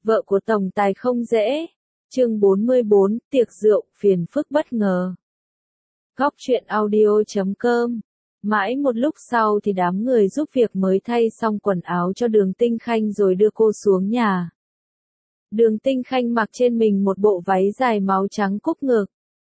Vợ của tổng tài không dễ. Chương 44, tiệc rượu, phiền phức bất ngờ. Góc truyện audio.com. Mãi một lúc sau thì đám người giúp việc mới thay xong quần áo cho Đường Tinh Khanh rồi đưa cô xuống nhà. Đường Tinh Khanh mặc trên mình một bộ váy dài máu trắng cúc ngực.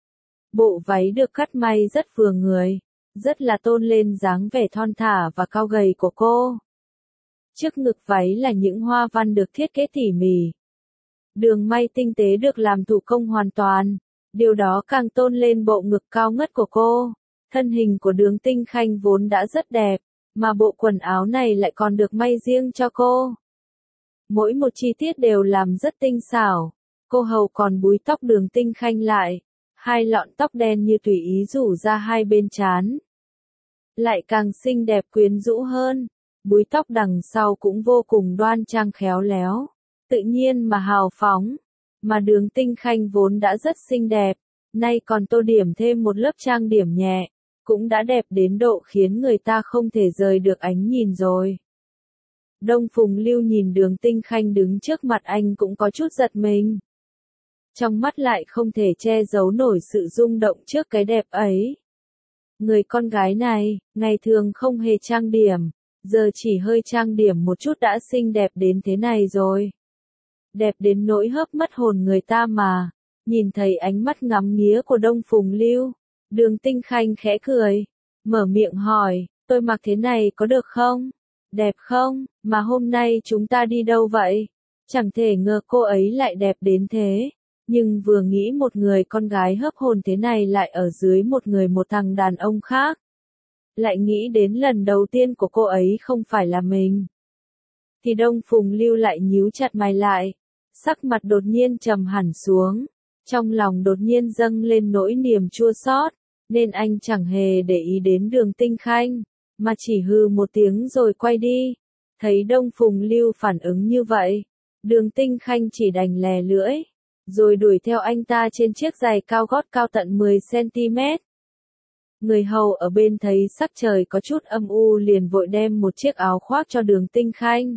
Bộ váy được cắt may rất vừa người, rất là tôn lên dáng vẻ thon thả và cao gầy của cô. Trước ngực váy là những hoa văn được thiết kế tỉ mỉ. Đường may tinh tế được làm thủ công hoàn toàn, điều đó càng tôn lên bộ ngực cao ngất của cô. Thân hình của Đường Tinh Khanh vốn đã rất đẹp, mà bộ quần áo này lại còn được may riêng cho cô. Mỗi một chi tiết đều làm rất tinh xảo. Cô hầu còn búi tóc Đường Tinh Khanh lại, hai lọn tóc đen như tùy ý rủ ra hai bên trán. Lại càng xinh đẹp quyến rũ hơn, búi tóc đằng sau cũng vô cùng đoan trang khéo léo, tự nhiên mà hào phóng. Mà Đường Tinh Khanh vốn đã rất xinh đẹp, nay còn tô điểm thêm một lớp trang điểm nhẹ, cũng đã đẹp đến độ khiến người ta không thể rời được ánh nhìn rồi. Đông Phùng Lưu nhìn Đường Tinh Khanh đứng trước mặt anh cũng có chút giật mình. Trong mắt lại không thể che giấu nổi sự rung động trước cái đẹp ấy. Người con gái này, ngày thường không hề trang điểm, giờ chỉ hơi trang điểm một chút đã xinh đẹp đến thế này rồi. Đẹp đến nỗi hớp mất hồn người ta mà. Nhìn thấy ánh mắt ngắm nghía của Đông Phùng Lưu, Đường Tinh Khanh khẽ cười, mở miệng hỏi, tôi mặc thế này có được không? Đẹp không? Mà hôm nay chúng ta đi đâu vậy? Chẳng thể ngờ cô ấy lại đẹp đến thế. Nhưng vừa nghĩ một người con gái hớp hồn thế này lại ở dưới một thằng đàn ông khác. Lại nghĩ đến lần đầu tiên của cô ấy không phải là mình. Thì Đông Phùng Lưu lại nhíu chặt mày lại, sắc mặt đột nhiên trầm hẳn xuống. Trong lòng đột nhiên dâng lên nỗi niềm chua xót, nên anh chẳng hề để ý đến Đường Tinh Khanh, mà chỉ hừ một tiếng rồi quay đi. Thấy Đông Phùng Lưu phản ứng như vậy, Đường Tinh Khanh chỉ đành lè lưỡi, rồi đuổi theo anh ta trên chiếc giày cao gót cao tận 10cm. Người hầu ở bên thấy sắc trời có chút âm u liền vội đem một chiếc áo khoác cho Đường Tinh Khanh.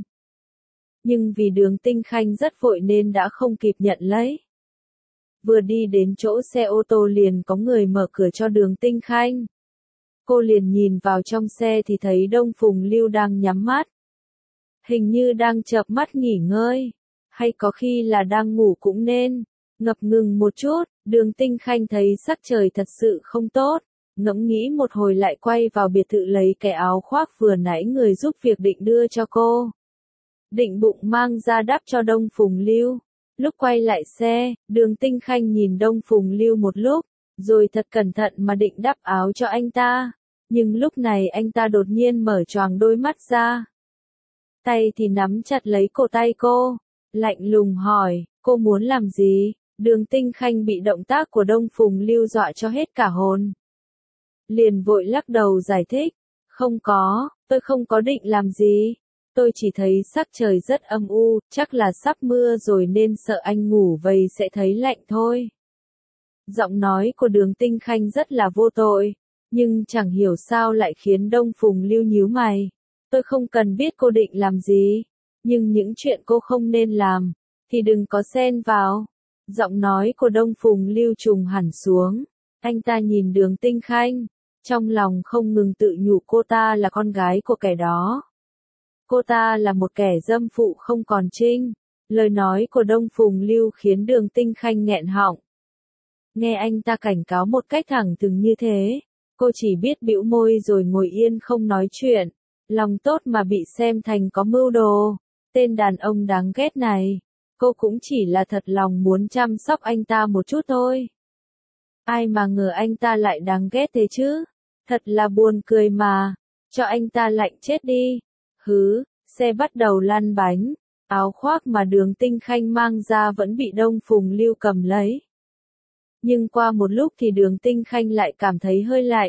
Nhưng vì Đường Tinh Khanh rất vội nên đã không kịp nhận lấy. Vừa đi đến chỗ xe ô tô liền có người mở cửa cho Đường Tinh Khanh. Cô liền nhìn vào trong xe thì thấy Đông Phùng Lưu đang nhắm mắt. Hình như đang chợp mắt nghỉ ngơi, hay có khi là đang ngủ cũng nên. Ngập ngừng một chút, Đường Tinh Khanh thấy sắc trời thật sự không tốt, ngẫm nghĩ một hồi lại quay vào biệt thự lấy cái áo khoác vừa nãy người giúp việc định đưa cho cô. Định bụng mang ra đắp cho Đông Phùng Lưu. Lúc quay lại xe, Đường Tinh Khanh nhìn Đông Phùng Lưu một lúc, rồi thật cẩn thận mà định đắp áo cho anh ta. Nhưng lúc này anh ta đột nhiên mở choàng đôi mắt ra. Tay thì nắm chặt lấy cổ tay cô, lạnh lùng hỏi, cô muốn làm gì? Đường Tinh Khanh bị động tác của Đông Phùng Lưu dọa cho hết cả hồn. Liền vội lắc đầu giải thích, không có, tôi không có định làm gì. Tôi chỉ thấy sắc trời rất âm u, chắc là sắp mưa rồi nên sợ anh ngủ vây sẽ thấy lạnh thôi. Giọng nói của Đường Tinh Khanh rất là vô tội, nhưng chẳng hiểu sao lại khiến Đông Phùng Lưu nhíu mày. Tôi không cần biết cô định làm gì, nhưng những chuyện cô không nên làm, thì đừng có xen vào. Giọng nói của Đông Phùng Lưu trùng hẳn xuống, anh ta nhìn Đường Tinh Khanh, trong lòng không ngừng tự nhủ cô ta là con gái của kẻ đó. Cô ta là một kẻ dâm phụ không còn trinh. Lời nói của Đông Phùng Lưu khiến Đường Tinh Khanh nghẹn họng. Nghe anh ta cảnh cáo một cách thẳng thừng như thế, cô chỉ biết bĩu môi rồi ngồi yên không nói chuyện. Lòng tốt mà bị xem thành có mưu đồ. Tên đàn ông đáng ghét này, cô cũng chỉ là thật lòng muốn chăm sóc anh ta một chút thôi. Ai mà ngờ anh ta lại đáng ghét thế chứ. Thật là buồn cười mà. Cho anh ta lạnh chết đi. Hứ, xe bắt đầu lăn bánh, áo khoác mà Đường Tinh Khanh mang ra vẫn bị Đông Phùng Lưu cầm lấy. Nhưng qua một lúc thì Đường Tinh Khanh lại cảm thấy hơi lạnh.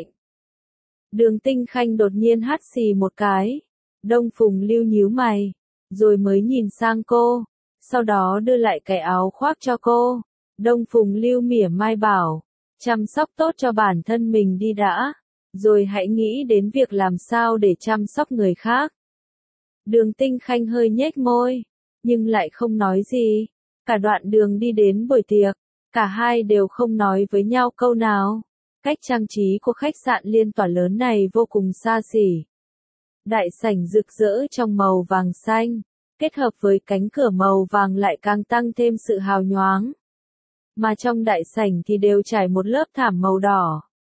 Đường Tinh Khanh đột nhiên hắt xì một cái. Đông Phùng Lưu nhíu mày, rồi mới nhìn sang cô, sau đó đưa lại cái áo khoác cho cô. Đông Phùng Lưu mỉa mai bảo, chăm sóc tốt cho bản thân mình đi đã, rồi hãy nghĩ đến việc làm sao để chăm sóc người khác. Đường Tinh Khanh hơi nhếch môi, nhưng lại không nói gì. Cả đoạn đường đi đến buổi tiệc, cả hai đều không nói với nhau câu nào. Cách trang trí của khách sạn liên tỏa lớn này vô cùng xa xỉ. Đại sảnh rực rỡ trong màu vàng xanh, kết hợp với cánh cửa màu vàng lại càng tăng thêm sự hào nhoáng. Mà trong đại sảnh thì đều trải một lớp thảm màu đỏ.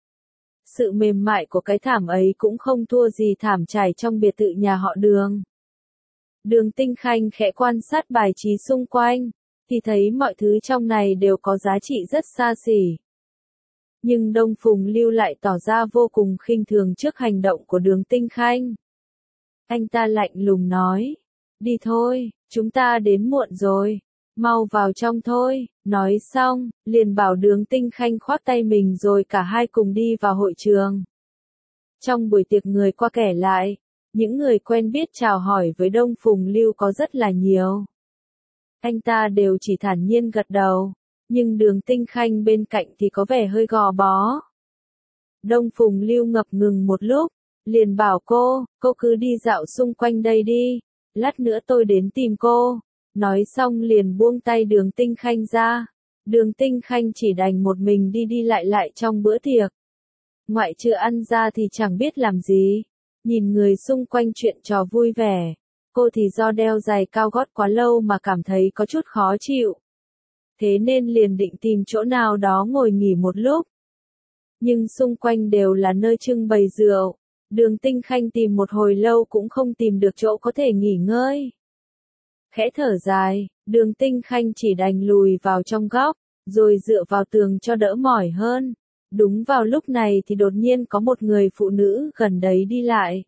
Sự mềm mại của cái thảm ấy cũng không thua gì thảm trải trong biệt thự nhà họ Đường. Đường Tinh Khanh khẽ quan sát bài trí xung quanh, thì thấy mọi thứ trong này đều có giá trị rất xa xỉ. Nhưng Đông Phùng Lưu lại tỏ ra vô cùng khinh thường trước hành động của Đường Tinh Khanh. Anh ta lạnh lùng nói, đi thôi, chúng ta đến muộn rồi, mau vào trong thôi. Nói xong, liền bảo Đường Tinh Khanh khoác tay mình rồi cả hai cùng đi vào hội trường. Trong buổi tiệc người qua kẻ lại, những người quen biết chào hỏi với Đông Phùng Lưu có rất là nhiều. Anh ta đều chỉ thản nhiên gật đầu, nhưng Đường Tinh Khanh bên cạnh thì có vẻ hơi gò bó. Đông Phùng Lưu ngập ngừng một lúc, liền bảo cô cứ đi dạo xung quanh đây đi, lát nữa tôi đến tìm cô. Nói xong liền buông tay Đường Tinh Khanh ra. Đường Tinh Khanh chỉ đành một mình đi lại trong bữa tiệc. Ngoại trừ ăn ra thì chẳng biết làm gì. Nhìn người xung quanh chuyện trò vui vẻ. Cô thì do đeo giày cao gót quá lâu mà cảm thấy có chút khó chịu. Thế nên liền định tìm chỗ nào đó ngồi nghỉ một lúc. Nhưng xung quanh đều là nơi trưng bày rượu. Đường Tinh Khanh tìm một hồi lâu cũng không tìm được chỗ có thể nghỉ ngơi. Khẽ thở dài, Đường Tinh Khanh chỉ đành lùi vào trong góc, rồi dựa vào tường cho đỡ mỏi hơn. Đúng vào lúc này thì đột nhiên có một người phụ nữ gần đấy đi lại.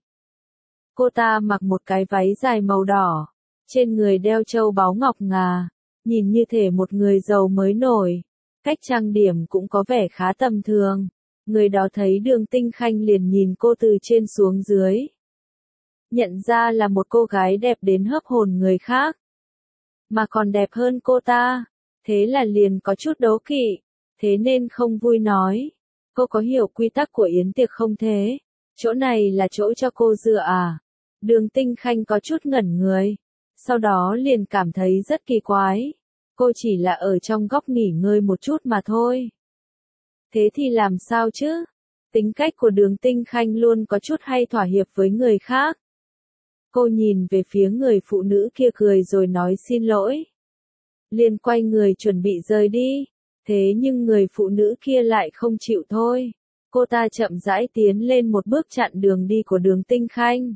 Cô ta mặc một cái váy dài màu đỏ, trên người đeo châu báu ngọc ngà, nhìn như thể một người giàu mới nổi. Cách trang điểm cũng có vẻ khá tầm thường. Người đó thấy Đường Tinh Khanh liền nhìn cô từ trên xuống dưới. Nhận ra là một cô gái đẹp đến hấp hồn người khác. Mà còn đẹp hơn cô ta. Thế là liền có chút đố kỵ. Thế nên không vui nói. Cô có hiểu quy tắc của yến tiệc không thế? Chỗ này là chỗ cho cô dựa à? Đường Tinh Khanh có chút ngẩn người. Sau đó liền cảm thấy rất kỳ quái. Cô chỉ là ở trong góc nghỉ ngơi một chút mà thôi. Thế thì làm sao chứ? Tính cách của Đường Tinh Khanh luôn có chút hay thỏa hiệp với người khác. Cô nhìn về phía người phụ nữ kia cười rồi nói xin lỗi. Liền quay người chuẩn bị rời đi. Thế nhưng người phụ nữ kia lại không chịu thôi. Cô ta chậm rãi tiến lên một bước chặn đường đi của Đường Tinh Khanh.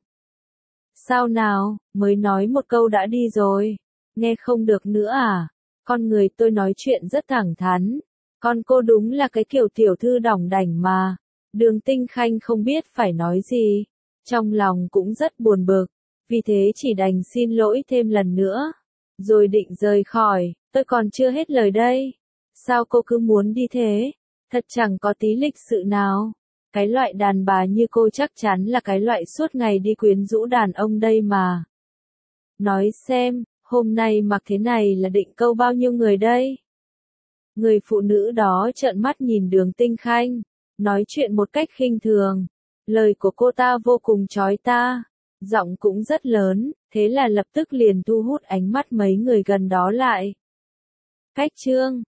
Sao nào, mới nói một câu đã đi rồi. Nghe không được nữa à? Con người tôi nói chuyện rất thẳng thắn. Con cô đúng là cái kiểu tiểu thư đỏng đảnh mà. Đường Tinh Khanh không biết phải nói gì. Trong lòng cũng rất buồn bực. Vì thế chỉ đành xin lỗi thêm lần nữa. Rồi định rời khỏi, tôi còn chưa hết lời đây. Sao cô cứ muốn đi thế? Thật chẳng có tí lịch sự nào. Cái loại đàn bà như cô chắc chắn là cái loại suốt ngày đi quyến rũ đàn ông đây mà. Nói xem, hôm nay mặc thế này là định câu bao nhiêu người đây? Người phụ nữ đó trợn mắt nhìn Đường Tinh Khanh, nói chuyện một cách khinh thường. Lời của cô ta vô cùng chói ta, giọng cũng rất lớn, thế là lập tức liền thu hút ánh mắt mấy người gần đó lại. Cách chương